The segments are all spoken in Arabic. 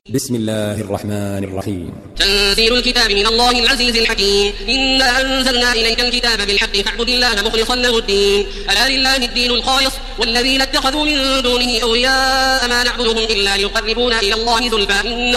بسم الله الرحمن الرحيم. تنزيل الكتاب من الله العزيز الحكيم. إنا أنزلنا إليك الكتاب بالحق فاعبد الله مخلصا له الدين. ألا لله الدين الخالص والذين اتخذوا من دونه أولياء ما نعبدهم إلا ليقربونا إلى الله زلفى إن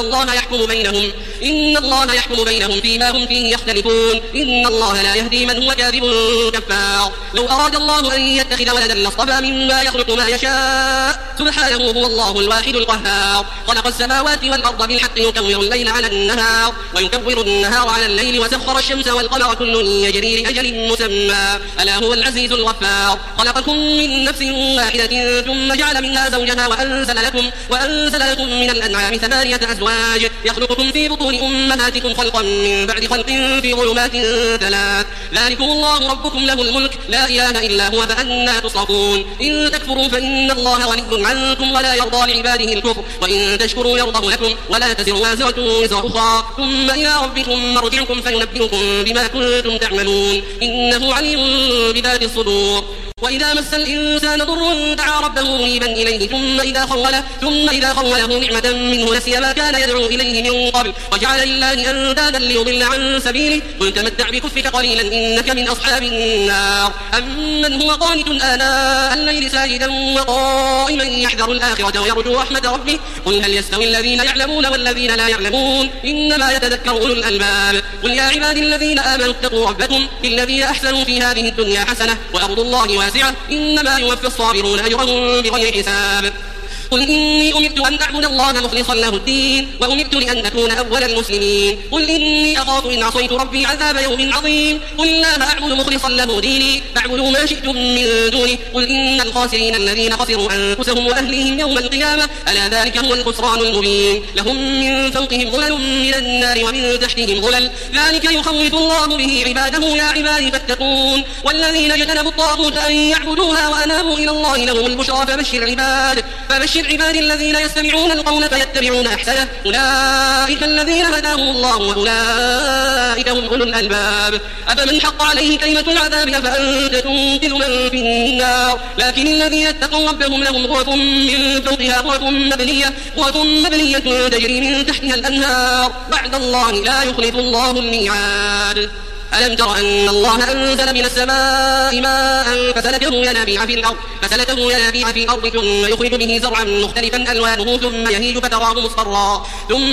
الله يحكم بينهم فيما هم فيه يختلفون. إن الله لا يهدي من هو كاذب كفار. لو أراد الله أن يتخذ ولدا لاصطفى مما يخلق ما يشاء سبحانه هو الله الواحد القهار. خلق السماوات والأرض بالحق يكور الليل على النهار ويكور النهار على الليل وسخر الشمس والقمر كل يجري لأجل مسمى ألا هو العزيز الغفار. خلقكم من نفس واحدة ثم جعل منها زوجها وأنزل لكم من الأنعام 8 أزواج يخلقكم في بطون أمهاتكم خلقا من بعد خلق في ظلمات 3 ذلكم الله ربكم له الملك لا إله إلا هو فأنى تصرفون. إن تكفروا فإن الله غني عنكم ولا يرضى لعباده الكفر وإن تشكروا يرضه لكم ولا تزر وازرة وزر أخرى ثم إلى ربكم مرجعكم فينبئكم بما كنتم تعملون إنه عليم بذات الصدور. وإذا مس الإنسان ضر دعا ربه منيبا إليه ثم إذا خوله نعمة منه نسي ما كان يدعو إليه من قبل وجعل لله أندادا ليضل عن سبيله قل تمتع بكفرك قليلا إنك من أصحاب النار. أمن هو قانت آناء الليل ساجدا وقائما يحذر الآخرة ويرجو رحمة ربه قل هل يستوي الذين يعلمون والذين لا يعلمون إنما يتذكر أولو الألباب. قل يا عبادي الذين آمنوا اتقوا ربكم بالذين أحسنوا في هذه الدنيا حسنة وأرض الله واسعة إنما يوفي الصابرون أجرهم بغير حساب. قل إني أمرت أن أعبد الله مخلصا له الدين وأمرت لأن أكون أول المسلمين. قل إني أخاف إن عصيت ربي عذاب يوم عظيم. قل لا أعبد مخلصا له ديني فاعبدوا ما شئتم من دونه. قل إن الخاسرين الذين خسروا أنفسهم وأهليهم يوم القيامة ألا ذلك هو الخسران المبين. لهم من فوقهم ظلل من النار ومن تحتهم ظلل ذلك يخوف الله به عباده يا عبادي فاتقون. والذين اجتنبوا الطاغوت أن يعبدوها وأنابوا إلى الله لهم البشرى فبشر عبادي الذين يستمعون القول فيتبعون أحسنه أولئك الذين هداهم الله وأولئك هم أولو الألباب. أفمن حق عليه كلمة العذاب أفأنت تنقذ من في النار. لكن الذين اتقوا ربهم لهم غرف من فوقها غرف مبنية تجري من تحتها الأنهار وعد الله لا يخلف الله الميعاد. ألم تر أن الله أنزل من السماء ماء فسلكه ينابيع في الأرض ثم يخرج به زرعا مختلفا ألوانه ثم يهيج فتراه مصفرا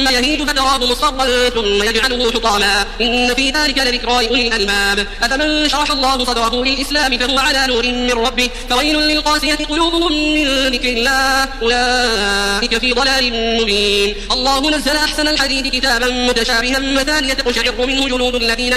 ثم يجعله حطاما إن في ذلك لذكرى لأولي الألباب. أفمن شرح الله صدره للإسلام فهو على نور من ربه فويل للقاسية قلوبهم من ذكر الله أولئك في ضلال مبين. الله نزل أحسن الحديث كتابا متشابها مثانية تقشعر منه جلود الذين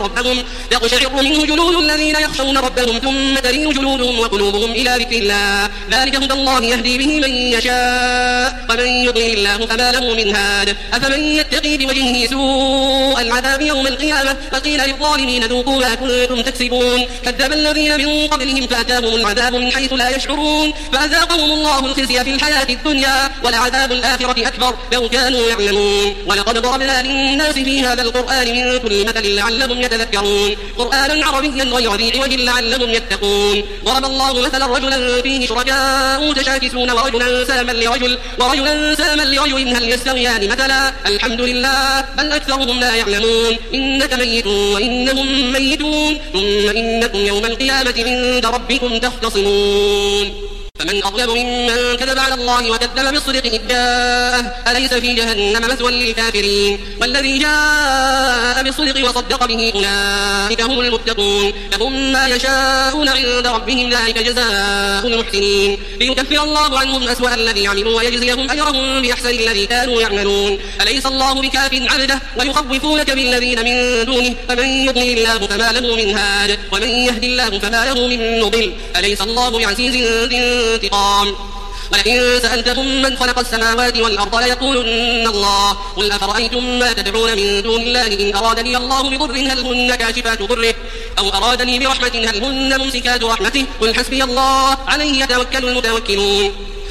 يخشون ربهم ثم تلين جلودهم وقلوبهم إلى ذكر الله ذلك هدى الله يهدي به من يشاء ومن يضلل الله فما له من هاد. أفمن يتقي بوجهه سوء العذاب يوم القيامة وقيل للظالمين ذوقوا ما كنتم تكسبون. كذب الذين من قبلهم فأتاهم العذاب من حيث لا يشعرون فأذاقهم الله الخزي في الحياة الدنيا ولعذاب الآخرة أكبر لو كانوا يعلمون. ولقد ضربنا للناس في هذا القرآن من كل مثل لعلهم يتذكرون قرآنا عربيا غير ذي عوج لعلهم يتقون. ضرب الله مثلا رجلا فيه شركاء متشاكسون ورجلا سلما لرجل هل يستويان مثلا الحمد لله بل أكثرهم لا يعلمون. إنك ميت وإنهم ميتون ثم إنكم يوم القيامة عند ربكم تختصمون. فمن أظلم ممن كذب على الله وكذب بالصدق إذ جاءه أليس في جهنم مثوى للكافرين. والذي جاء بالصدق وصدق به أولئك هم المتقون لهم ما يشاءون عند ربهم ذلك جزاء المحسنين ليكفر الله عنهم أسوأ الذي عملوا ويجزيهم أجرهم بأحسن الذي كانوا يعملون. أليس الله بكاف عبده ويخوفونك بالذين من دونه فمن يضلل الله فما له من هاد ومن يهدي الله فما له من مضل. أليس الله بعزيز ذي انتقام. ولئن سألتهم من خلق السماوات والأرض ليقولن الله قل أفرأيتم ما تدعون من دون الله إن أرادني الله بضر هل هن كاشفات ضره أو أرادني برحمة هل هن ممسكات رحمته قل حسبي الله عليه يتوكل المتوكلون.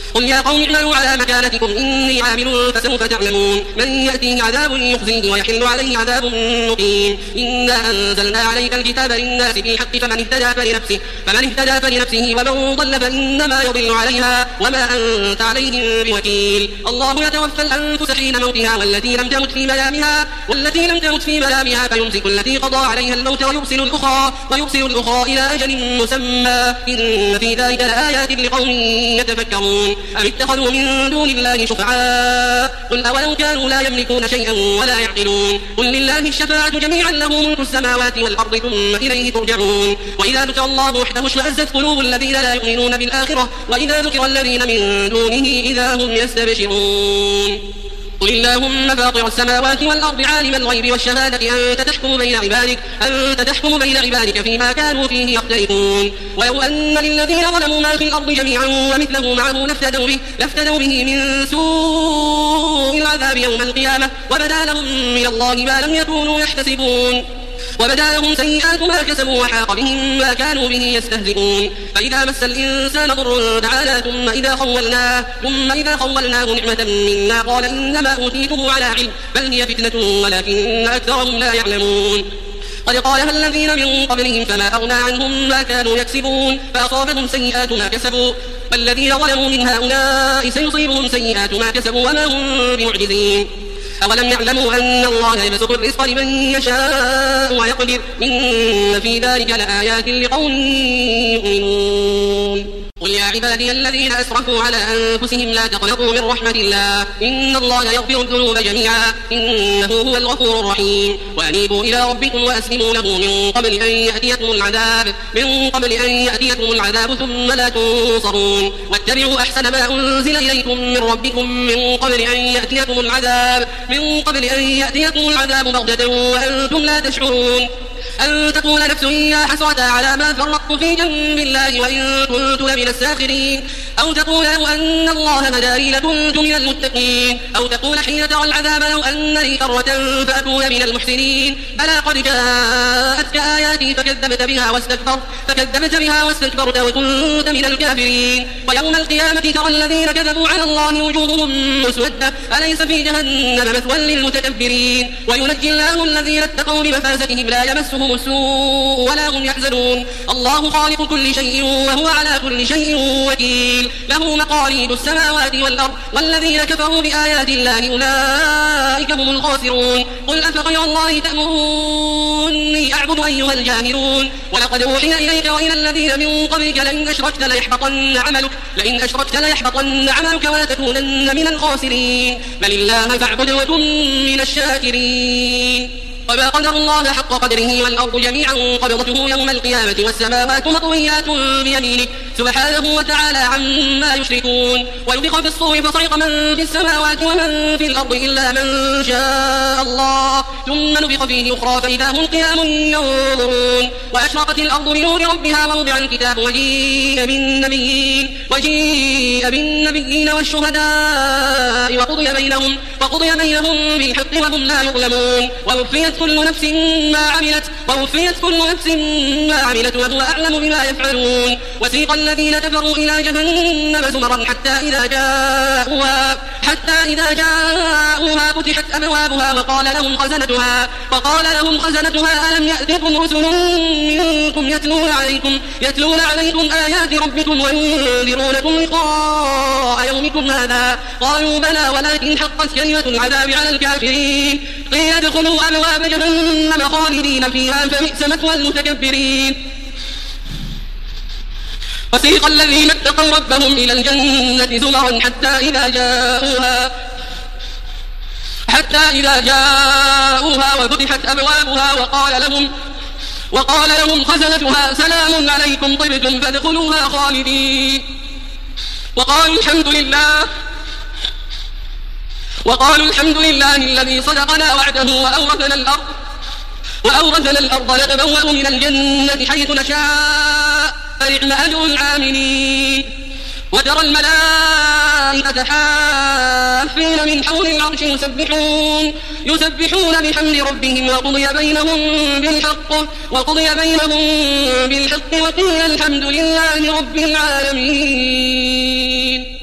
قل يا قوم اعملوا على مكانتكم إني عامل فسوف تعلمون من يأتيه عذاب يخزيه ويحل عليه عذاب مقيم إنا أنزلنا عليك الكتاب للناس بالحق فمن اهتدى فلنفسه ومن ضل فإنما يضل عليها وما أنت عليهم بوكيل الله يتوفى الأنفس حين موتها والتي لم تمت في منامها فيمسك التي قضى عليها الموت ويرسل الأخرى إلى أجل مسمى إن في ذلك لآيات لقوم يتفكرون أم اتخذوا من دون الله شفعاء قل أولو كانوا لا يملكون شيئا ولا يعقلون قل لله الشفاعة جميعا له ملك السماوات والأرض ثم إليه ترجعون وإذا ذكر الله وحده اشمأزت قلوب الذين لا يؤمنون بالآخرة وإذا ذكر الذين من دونه إذا هم يستبشرون قل اللهم فاطر السماوات والأرض عالم الغيب والشهادة أنت تحكم بين عبادك فيما كانوا فيه يختلفون ولو أن للذين ظلموا ما في الأرض جميعا ومثله معه لافتدوا به من سوء العذاب يوم القيامة وبدا لهم من الله ما لم يكونوا يحتسبون وبدا لهم سيئات ما كسبوا وحاق بهم ما كانوا به يستهزئون فإذا مس الإنسان ضر دعانا ثم إذا خولناه نعمة منا قال إنما أوتيته على علم بل هي فتنة ولكن أكثرهم لا يعلمون قد قالها الذين من قبلهم فما أغنى عنهم ما كانوا يكسبون فأصابهم سيئات ما كسبوا والذين ظلموا من هؤلاء سيصيبهم سيئات ما كسبوا وما هم بمعجزين أولم يعلموا أن الله يبسط الرزق لمن يشاء ويقدر إن في ذلك لآيات لقوم يؤمنون قل يا عبادي الذين أسرفوا على أنفسهم لا تقنطوا من رحمة الله إن الله يغفر الذنوب جميعا إنه هو الغفور الرحيم وأنيبوا إلى ربكم وأسلموا له من قبل أن يأتيكم العذاب ثم لا تنصرون واتبعوا أحسن ما أنزل إليكم من ربكم من قبل أن يأتيكم العذاب بغتة وأنتم لا تشعرون أن تقول نفس يا حسرة على ما فرطت في جنب الله وإن كنت لمن الساخرين أو تقول لو أن الله هداني لكنت من المتقين أو تقول حين ترى العذاب لو أن لي كرة فأكون من المحسنين بلى قد جاءتك آياتي فكذبت بها واستكبرت وكنت من الكافرين ويوم القيامة ترى الذين كذبوا على الله وجوههم مسودة أليس في جهنم مثوى للمتكبرين وينجي الله الذين اتقوا بمفازتهم لا يمسهم السوء ولا هم يحزنون الله خالق كل شيء وهو على كل شيء وكيل له مقاليد السماوات والأرض والذين كفروا بآيات الله أولئك هم الخاسرون قل أفغير الله تأمروني أعبد أيها الجاهلون ولقد أوحي إليك وإلى الذين من قبلك لئن أشركت ليحبطن عملك ولتكونن من الخاسرين بل الله فاعبد وكن من الشاكرين وما قدر الله حق قدره والأرض جميعا قبضته يوم القيامة والسماوات مطويات بيمينه سبحانه وتعالى عما يشركون ونفخ في الصور فصعق من في السماوات ومن في الأرض إلا من شاء الله ثم نفخ فيه أخرى فإذا هم قيام ينظرون وأشرقت الأرض بنور ربها ووضع الكتاب وجيء بالنبيين والشهداء وقضي بينهم بالحق وهم لا يظلمون ووفيت كل نفس ما عملت وهو أعلم بما يفعلون وسيق الذين كفروا إلى جهنم زمرا حتى إذا جاءوها فتحت أبوابها وقال لهم خزنتها ألم يأتكم رسل منكم يتلون عليكم آيات ربكم وينذرونكم لقاء يومكم هذا قالوا بلى ولكن حقت كلمة العذاب على الكافرين قيل ادخلوا أبواب جهنم خالدين فيها فبئس مثوى المتكبرين وسيق الذين اتقوا ربهم إلى الجنة زمرا حتى إذا جاءوها وفتحت أبوابها وقال لهم خزنتها سلام عليكم طبتم فادخلوها خالدين وقالوا الحمد لله الذي صدقنا وعده وأورثنا الأرض نتبوأ من الجنة حيث نشاء فنعم أجر العاملين وترى الملائكة حافين من حول العرش يسبحون بحمد ربهم وقضي بينهم بالحق وقيل الحمد لله رب العالمين.